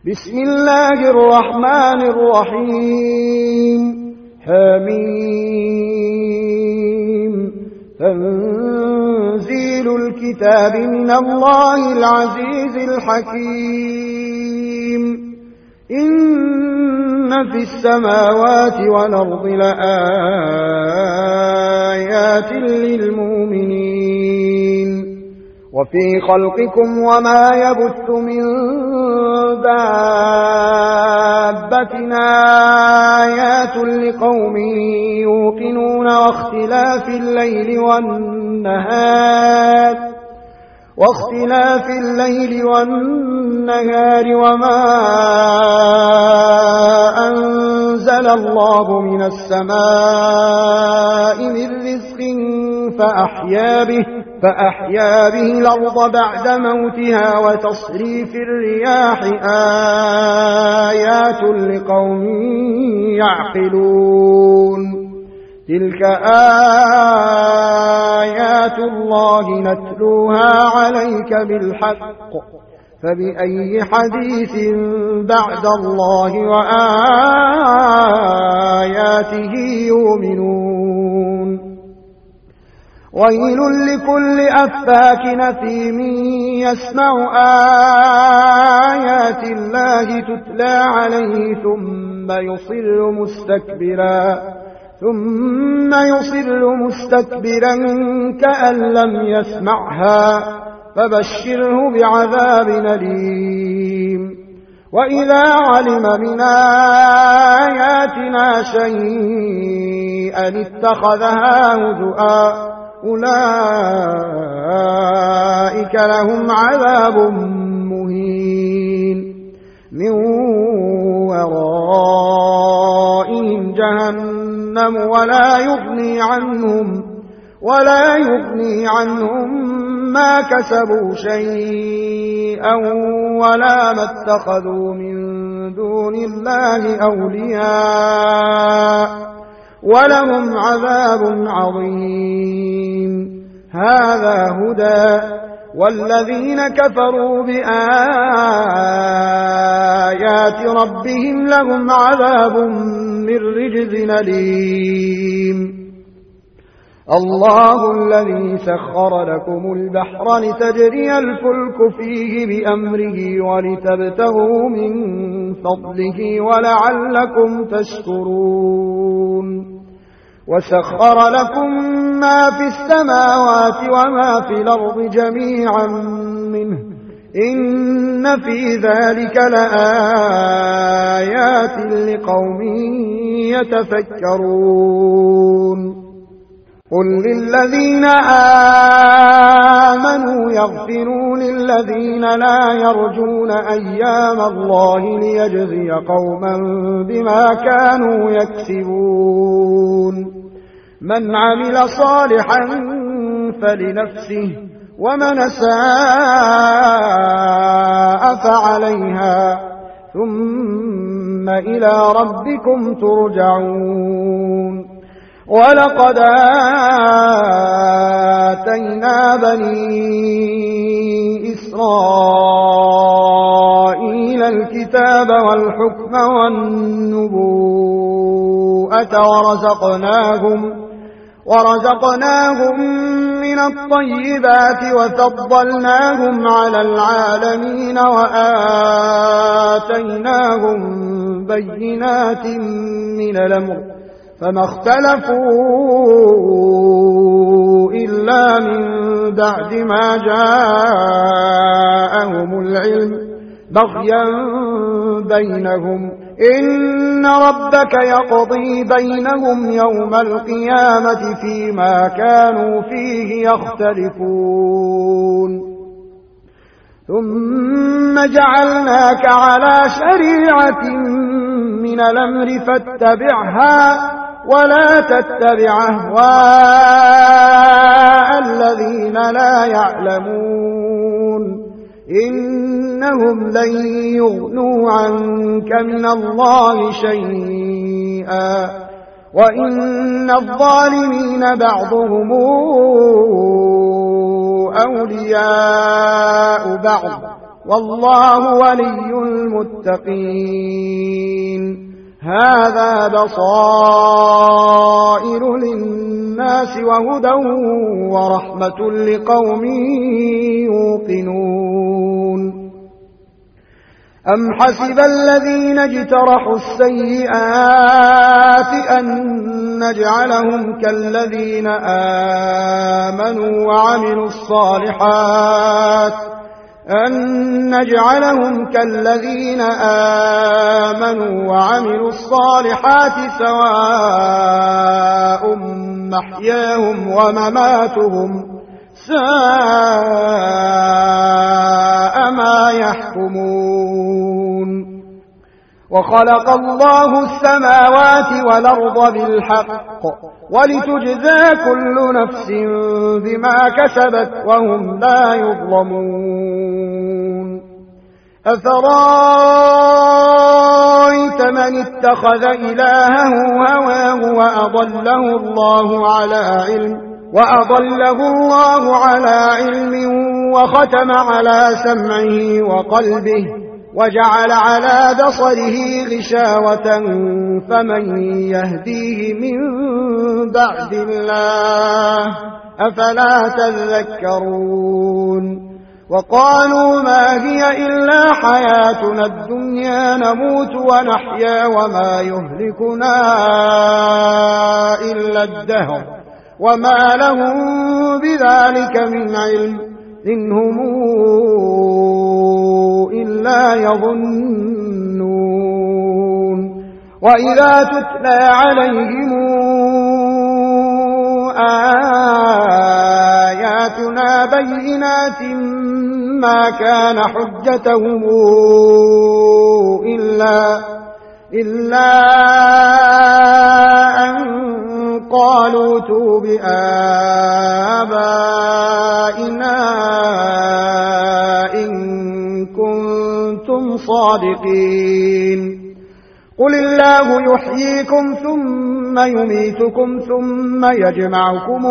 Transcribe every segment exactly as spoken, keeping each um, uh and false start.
بسم الله الرحمن الرحيم حميم تنزيل الكتاب من الله العزيز الحكيم إن في السماوات والأرض لآيات للمؤمنين وفي خلقكم وما يبث من دابة آيات لقوم يوقنون واختلاف الليل والنهار واختلاف الليل والنهار وما أنزل الله من السماء من رزق فأحيا به فأحيا به الأرض بعد موتها وتصريف الرياح آيات لقوم يعقلون تلك آيات الله نتلوها عليك بالحق فبأي حديث بعد الله وآياته يؤمنون ويل لكل أفاك أثيم يسمع آيات الله تتلى عليه ثم يصر مستكبرا ثم يصر مستكبرا كأن لم يسمعها فبشره بعذاب أليم وإذا علم من آياتنا شيئا اتخذها هزؤا أولئك لهم عذاب مهين من ورائهم جهنم ولا يغني عنهم ولا يغني عنهم ما كسبوا شيئا ولا ما اتخذوا من دون الله أولياء ولهم عذاب عظيم هذا هدى والذين كفروا بآيات ربهم لهم عذاب من رجز أليم الله الذي سخر لكم البحر لتجري الفلك فيه بأمره ولتبتغوا من فضله ولعلكم تشكرون وسخر لكم ما في السماوات وما في الأرض جميعا منه إن في ذلك لآيات لقوم يتفكرون قل للذين آمنوا يغفروا للذين لا يرجون أيام الله ليجزي قوما بما كانوا يكسبون من عمل صالحا فلنفسه ومن أساء فعليها ثم إلى ربكم ترجعون ولقد آتينا بني إسرائيل الكتاب والحكم والنبوءة ورزقناهم ورزقناهم من الطيبات وفضلناهم على العالمين وآتيناهم بينات من الأمر فما اختلفوا إلا من بعد ما جاءهم العلم بغيا بينهم إن ربك يقضي بينهم يوم القيامة فيما كانوا فيه يختلفون ثم جعلناك على شريعة من الأمر فاتبعها ولا تتبع أهواء الذين لا يعلمون إنهم لن يغنوا عنك من الله شيئا وإن الظالمين بعضهم أولياء بعض والله ولي المتقين. هذا بصائر للناس وهدى ورحمة لقوم يوقنون. أم حسب الذين اجترحوا السيئات أن نجعلهم كالذين آمنوا وعملوا الصالحات أن نجعلهم كالذين آمنوا وعملوا الصالحات سواء محياهم ومماتهم ساء ما يحكمون. وخلق الله السماوات والأرض بالحق ولتجزى كل نفس بما كسبت وهم لا يظلمون. أفرأيت من اتخذ إلهه هواه وأضله الله على علم وأضله الله على علم وختم على سمعه وقلبه وجعل على بصره غشاوة فمن يهديه من بعد الله أفلا تذكرون. وقالوا ما هي إلا حياتنا الدنيا نموت ونحيا وما يهلكنا إلا الدهر وما لهم بذلك من علم إن هم إلا يظنون. وإذا تتلى عليهم آياتنا بينات ما كان حجتهم إلا, إلا أن قالوا ائتوا بآبائنا إن كنتم صادقين. قل الله يحييكم ثم يميتكم ثم يجمعكم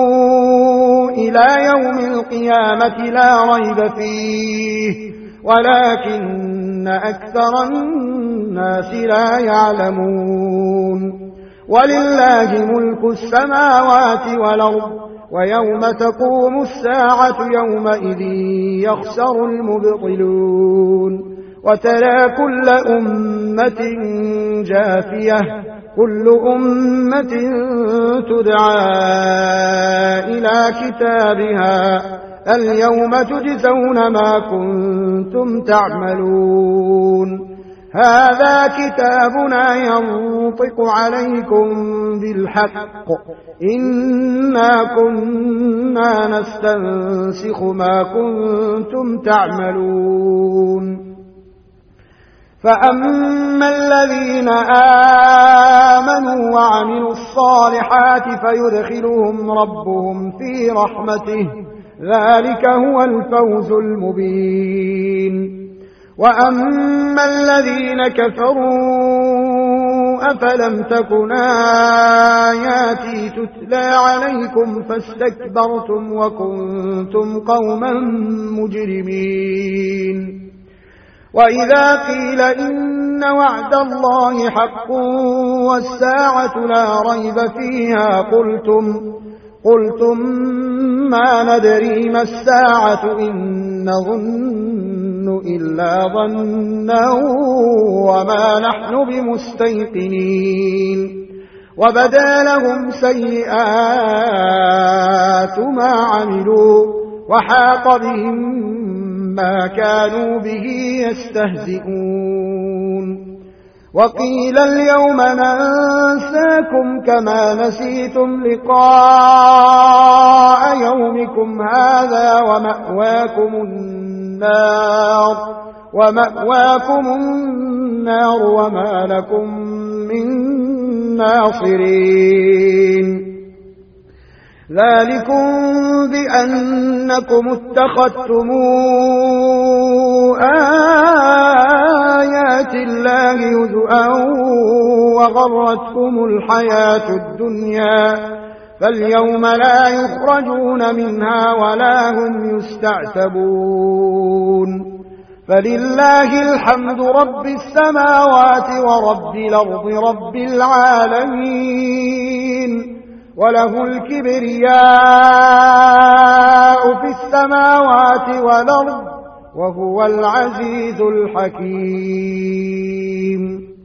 إلى يوم القيامة لا ريب فيه ولكن أكثر الناس لا يعلمون. ولله ملك السماوات والأرض ويوم تقوم الساعة يومئذ يخسر المبطلون. وترى كل أمة جاثية كل أمة تدعى إلى كتابها اليوم تجزون ما كنتم تعملون. هذا كتابنا ينطق عليكم بالحق إنا كنا نستنسخ ما كنتم تعملون. فأما الذين آمنوا وعملوا الصالحات فيدخلهم ربهم في رحمته ذلك هو الفوز المبين. وأما الذين كفروا أفلم تكن آياتي تتلى عليكم فاستكبرتم وكنتم قوما مجرمين. وإذا قيل إن وعد الله حق والساعة لا ريب فيها قلتم, قلتم ما ندري ما الساعة إن نظن إلا ظنا وما نحن بمستيقنين. وبدا لهم سيئات ما عملوا وحاق بهم ما كانوا به يستهزئون. وقيل اليوم ننساكم كما نسيتم لقاء يومكم هذا ومأواكم النار, ومأواكم النار وما لكم من ناصرين. ذلكم بأنكم اتخذتم آيات الله هزؤا وغرتكم الحياة الدنيا فاليوم لا يخرجون منها ولا هم يستعتبون. فلله الحمد رب السماوات ورب الأرض رب العالمين وله الكبرياء في السماوات والأرض وهو العزيز الحكيم